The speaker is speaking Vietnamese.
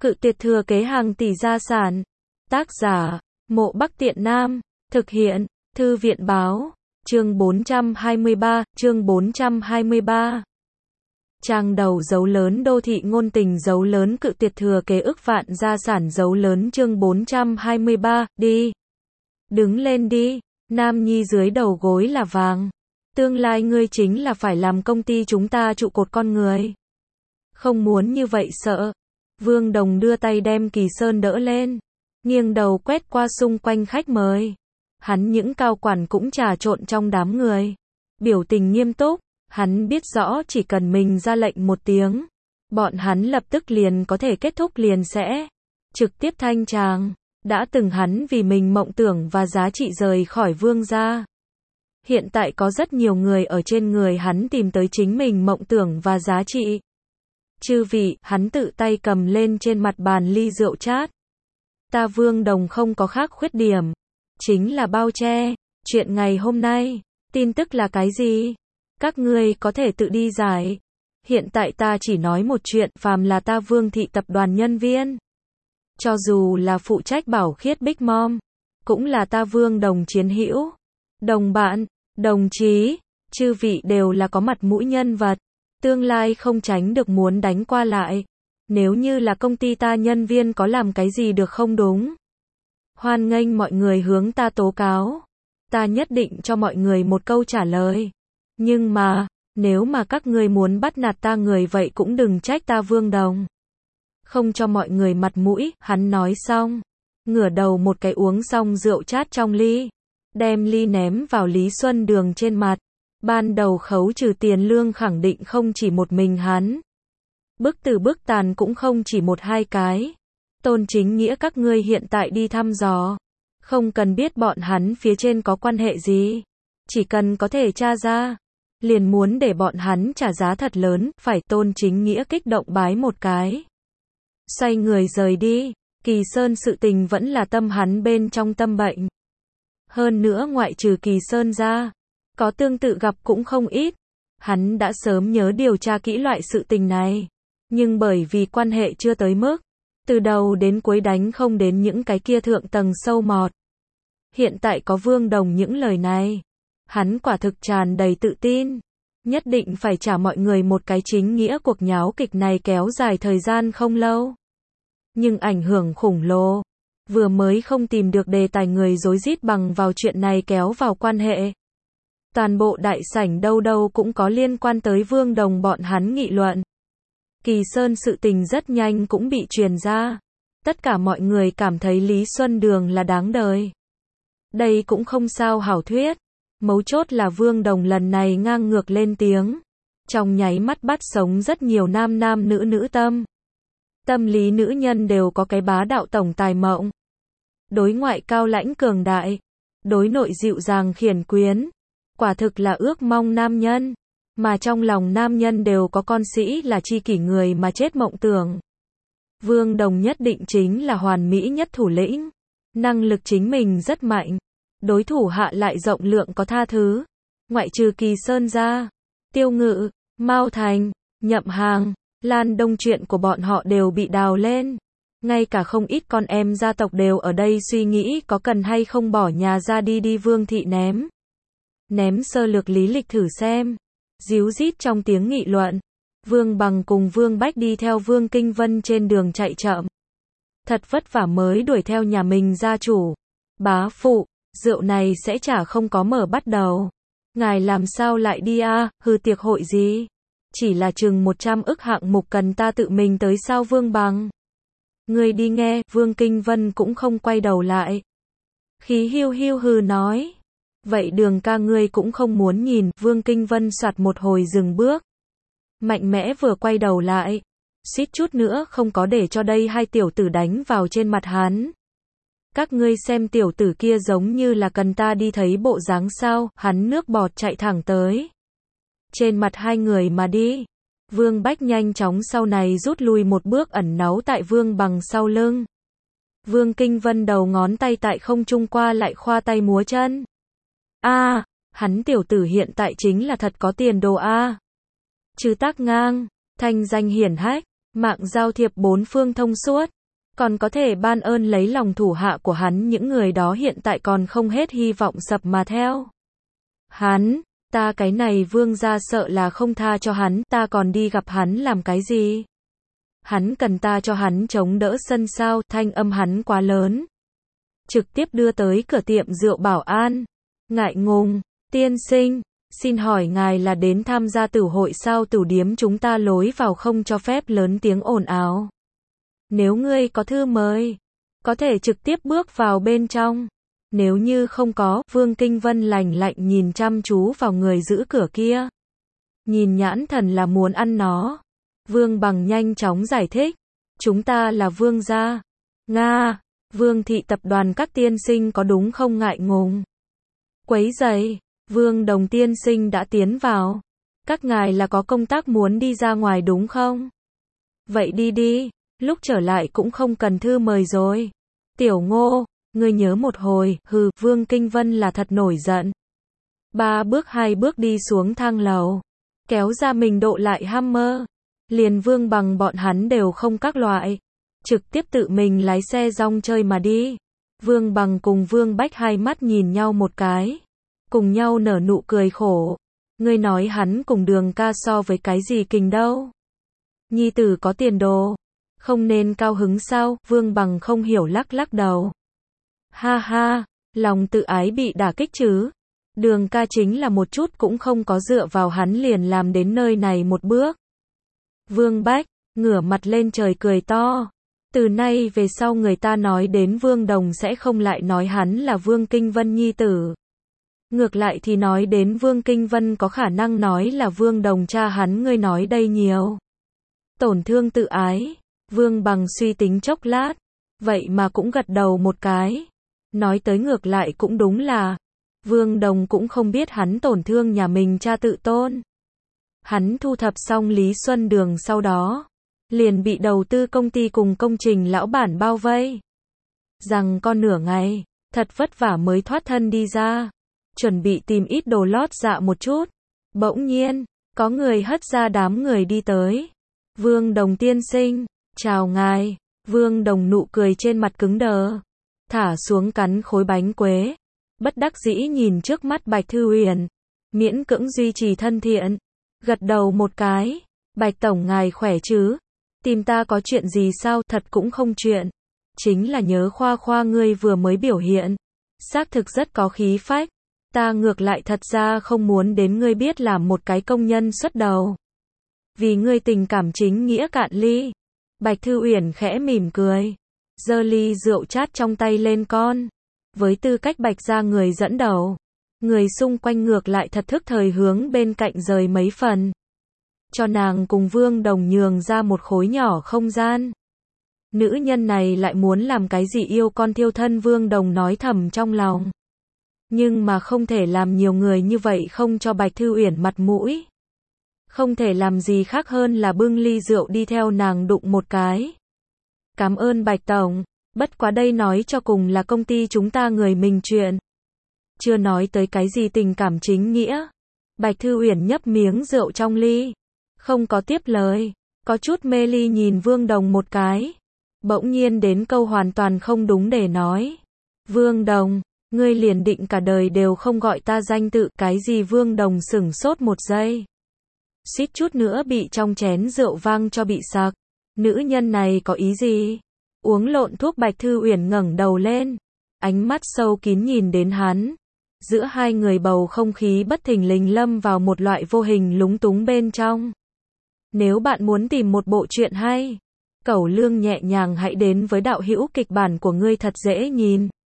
Cự tuyệt thừa kế hàng tỷ gia sản. Tác giả, Mộ Bắc Tiện Nam. Thực hiện, Thư viện báo. Chương 423. Trang đầu dấu lớn đô thị ngôn tình dấu lớn cự tuyệt thừa kế ức vạn gia sản dấu lớn chương 423, đi. Đứng lên đi, nam nhi dưới đầu gối là vàng. Tương lai ngươi chính là phải làm công ty chúng ta trụ cột con người. Không muốn như vậy sợ. Vương Đồng đưa tay đem Kỳ Sơn đỡ lên, nghiêng đầu quét qua xung quanh khách mời. Hắn những cao quản cũng trà trộn trong đám người. Biểu tình nghiêm túc, hắn biết rõ chỉ cần mình ra lệnh một tiếng, bọn hắn lập tức liền có thể kết thúc liền sẽ trực tiếp thanh tràng. Đã từng hắn vì mình mộng tưởng và giá trị rời khỏi Vương gia. Hiện tại có rất nhiều người ở trên người hắn tìm tới chính mình mộng tưởng và giá trị. Chư vị, hắn tự tay cầm lên trên mặt bàn ly rượu chát. Ta Vương Đồng không có khác khuyết điểm, chính là bao che. Chuyện ngày hôm nay, tin tức là cái gì? Các ngươi có thể tự đi giải. Hiện tại ta chỉ nói một chuyện, phàm là ta Vương thị tập đoàn nhân viên, cho dù là phụ trách bảo khiết Big Mom, cũng là ta Vương Đồng chiến hữu, đồng bạn, đồng chí, chư vị đều là có mặt mũi nhân vật, tương lai không tránh được muốn đánh qua lại. Nếu như là công ty ta nhân viên có làm cái gì được không đúng, hoan nghênh mọi người hướng ta tố cáo. Ta nhất định cho mọi người một câu trả lời. Nhưng mà, nếu mà các ngươi muốn bắt nạt ta người vậy cũng đừng trách ta Vương Đồng. Không cho mọi người mặt mũi, hắn nói xong, ngửa đầu một cái uống xong rượu chát trong ly, đem ly ném vào Lý Xuân Đường trên mặt. Ban đầu khấu trừ tiền lương khẳng định không chỉ một mình hắn. Bức tử bức tàn cũng không chỉ một hai cái. Tôn Chính Nghĩa các ngươi hiện tại đi thăm dò, không cần biết bọn hắn phía trên có quan hệ gì, chỉ cần có thể tra ra, liền muốn để bọn hắn trả giá thật lớn, phải. Tôn Chính Nghĩa kích động bái một cái, xoay người rời đi. Kỳ Sơn sự tình vẫn là tâm hắn bên trong tâm bệnh. Hơn nữa ngoại trừ Kỳ Sơn ra, có tương tự gặp cũng không ít. Hắn đã sớm nhớ điều tra kỹ loại sự tình này, nhưng bởi vì quan hệ chưa tới mức, từ đầu đến cuối đánh không đến những cái kia thượng tầng sâu mọt. Hiện tại có Vương Đồng những lời này, hắn quả thực tràn đầy tự tin, nhất định phải trả mọi người một cái chính nghĩa. Cuộc nháo kịch này kéo dài thời gian không lâu, nhưng ảnh hưởng khủng lồ. Vừa mới không tìm được đề tài người rối rít bằng vào chuyện này kéo vào quan hệ. Toàn bộ đại sảnh đâu đâu cũng có liên quan tới Vương Đồng bọn hắn nghị luận. Kỳ Sơn sự tình rất nhanh cũng bị truyền ra. Tất cả mọi người cảm thấy Lý Xuân Đường là đáng đời. Đây cũng không sao hảo thuyết. Mấu chốt là Vương Đồng lần này ngang ngược lên tiếng, trong nháy mắt bắt sống rất nhiều nam nam nữ nữ tâm. Tâm lý nữ nhân đều có cái bá đạo tổng tài mộng. Đối ngoại cao lãnh cường đại, đối nội dịu dàng khiển quyến. Quả thực là ước mong nam nhân. Mà trong lòng nam nhân đều có con sĩ là chi kỷ người mà chết mộng tưởng. Vương Đồng nhất định chính là hoàn mỹ nhất thủ lĩnh. Năng lực chính mình rất mạnh. Đối thủ hạ lại rộng lượng có tha thứ. Ngoại trừ Kỳ Sơn ra, Tiêu Ngự, Mao Thành, Nhậm Hàng, Lan Đông chuyện của bọn họ đều bị đào lên. Ngay cả không ít con em gia tộc đều ở đây suy nghĩ có cần hay không bỏ nhà ra đi Vương thị ném sơ lược lý lịch thử xem. Díu dít trong tiếng nghị luận, Vương Bằng cùng Vương Bách đi theo Vương Kinh Vân trên đường chạy chậm. Thật vất vả mới đuổi theo nhà mình gia chủ. Bá phụ, rượu này sẽ chả không có mở bắt đầu. Ngài làm sao lại đi a? Hư tiệc hội gì? Chỉ là chừng 100 ức hạng mục cần ta tự mình tới sao Vương Bằng? Ngươi đi nghe. Vương Kinh Vân cũng không quay đầu lại. Khí hiu hiu hừ nói. Vậy Đường ca ngươi cũng không muốn nhìn. Vương Kinh Vân soạt một hồi dừng bước, mạnh mẽ vừa quay đầu lại, suýt chút nữa không có để cho đây hai tiểu tử đánh vào trên mặt hắn. Các ngươi xem tiểu tử kia giống như là cần ta đi thấy bộ dáng sao? Hắn nước bọt chạy thẳng tới trên mặt hai người mà đi. Vương Bách nhanh chóng sau này rút lui một bước ẩn náu tại Vương Bằng sau lưng. Vương Kinh Vân đầu ngón tay tại không trung qua lại khoa tay múa chân. Hắn tiểu tử hiện tại chính là thật có tiền đồ a. Chứ tác ngang, thanh danh hiển hách, Mạng giao thiệp bốn phương thông suốt, còn có thể ban ơn lấy lòng thủ hạ của hắn, những người đó hiện tại còn không hết hy vọng sập mà theo hắn. Ta cái này vương gia sợ là không tha cho hắn, ta còn đi gặp hắn làm cái gì? Hắn cần ta cho hắn chống đỡ sân sao? Thanh âm hắn quá lớn, trực tiếp đưa tới cửa tiệm rượu bảo an. Ngại ngùng, tiên sinh, xin hỏi ngài là đến tham gia tửu hội sao? Tửu điếm chúng ta lối vào không cho phép lớn tiếng ồn ào. Nếu ngươi có thư mời, có thể trực tiếp bước vào bên trong. Nếu như không có, Vương Kinh Vân lạnh lạnh nhìn chăm chú vào người giữ cửa kia. Nhìn nhãn thần là muốn ăn nó. Vương Bằng nhanh chóng giải thích. Chúng ta là Vương gia. Nga, Vương thị tập đoàn các tiên sinh có đúng không? Ngại ngùng quấy rầy, Vương Đồng tiên sinh đã tiến vào. Các ngài là có công tác muốn đi ra ngoài đúng không? Vậy đi đi, lúc trở lại cũng không cần thư mời rồi. Tiểu Ngô, ngươi nhớ một hồi, hừ, Vương Kinh Vân là thật nổi giận. 3 bước 2 bước đi xuống thang lầu, kéo ra mình độ lại Hammer. Liền Vương Bằng bọn hắn đều không các loại, trực tiếp tự mình lái xe rong chơi mà đi. Vương Bằng cùng Vương Bách hai mắt nhìn nhau một cái, cùng nhau nở nụ cười khổ. Ngươi nói hắn cùng Đường ca so với cái gì kình đâu? Nhi tử có tiền đồ, không nên cao hứng sao? Vương Bằng không hiểu lắc lắc đầu. Ha ha, lòng tự ái bị đả kích chứ. Đường ca chính là một chút cũng không có dựa vào hắn liền làm đến nơi này một bước. Vương Bách, ngửa mặt lên trời cười to. Từ nay về sau người ta nói đến Vương Đồng sẽ không lại nói hắn là Vương Kinh Vân nhi tử. Ngược lại thì nói đến Vương Kinh Vân có khả năng nói là Vương Đồng cha hắn. Ngươi nói đây nhiều tổn thương tự ái. Vương Bằng suy tính chốc lát, vậy mà cũng gật đầu một cái. Nói tới ngược lại cũng đúng là, Vương Đồng cũng không biết hắn tổn thương nhà mình cha tự tôn. Hắn thu thập xong Lý Xuân Đường sau đó, liền bị đầu tư công ty cùng công trình lão bản bao vây. Rằng con nửa ngày, thật vất vả mới thoát thân đi ra, chuẩn bị tìm ít đồ lót dạ một chút. Bỗng nhiên, có người hất ra đám người đi tới. Vương Đồng tiên sinh, chào ngài. Vương Đồng nụ cười trên mặt cứng đờ, thả xuống cắn khối bánh quế, bất đắc dĩ nhìn trước mắt Bạch Thư Uyển, miễn cưỡng duy trì thân thiện, gật đầu một cái. Bạch tổng ngài khỏe chứ? Tìm ta có chuyện gì sao? Thật cũng không chuyện, chính là nhớ khoa khoa ngươi vừa mới biểu hiện, xác thực rất có khí phách. Ta ngược lại thật ra không muốn đến ngươi biết làm một cái công nhân xuất đầu, vì ngươi tình cảm chính nghĩa cạn ly. Bạch Thư Uyển khẽ mỉm cười, giơ ly rượu chát trong tay lên con. Với tư cách Bạch gia người dẫn đầu, người xung quanh ngược lại thật thức thời hướng bên cạnh rời mấy phần, cho nàng cùng Vương Đồng nhường ra một khối nhỏ không gian. Nữ nhân này lại muốn làm cái gì yêu con thiêu thân? Vương Đồng nói thầm trong lòng. Nhưng mà không thể làm nhiều người như vậy không cho Bạch Thư Uyển mặt mũi. Không thể làm gì khác hơn là bưng ly rượu đi theo nàng đụng một cái. Cảm ơn Bạch tổng, bất quá đây nói cho cùng là công ty chúng ta người mình chuyện. Chưa nói tới cái gì tình cảm chính nghĩa. Bạch Thư Uyển nhấp miếng rượu trong ly, không có tiếp lời, có chút mê ly nhìn Vương Đồng một cái. Bỗng nhiên đến câu hoàn toàn không đúng để nói. Vương Đồng, ngươi liền định cả đời đều không gọi ta danh tự. Cái gì? Vương Đồng sửng sốt một giây, suýt chút nữa bị trong chén rượu vang cho bị sặc. Nữ nhân này có ý gì? Uống lộn thuốc? Bạch Thư Uyển ngẩng đầu lên, ánh mắt sâu kín nhìn đến hắn. Giữa hai người bầu không khí bất thình lình lâm vào một loại vô hình lúng túng bên trong. Nếu bạn muốn tìm một bộ truyện hay, cẩu lương nhẹ nhàng hãy đến với đạo hữu kịch bản của ngươi thật dễ nhìn.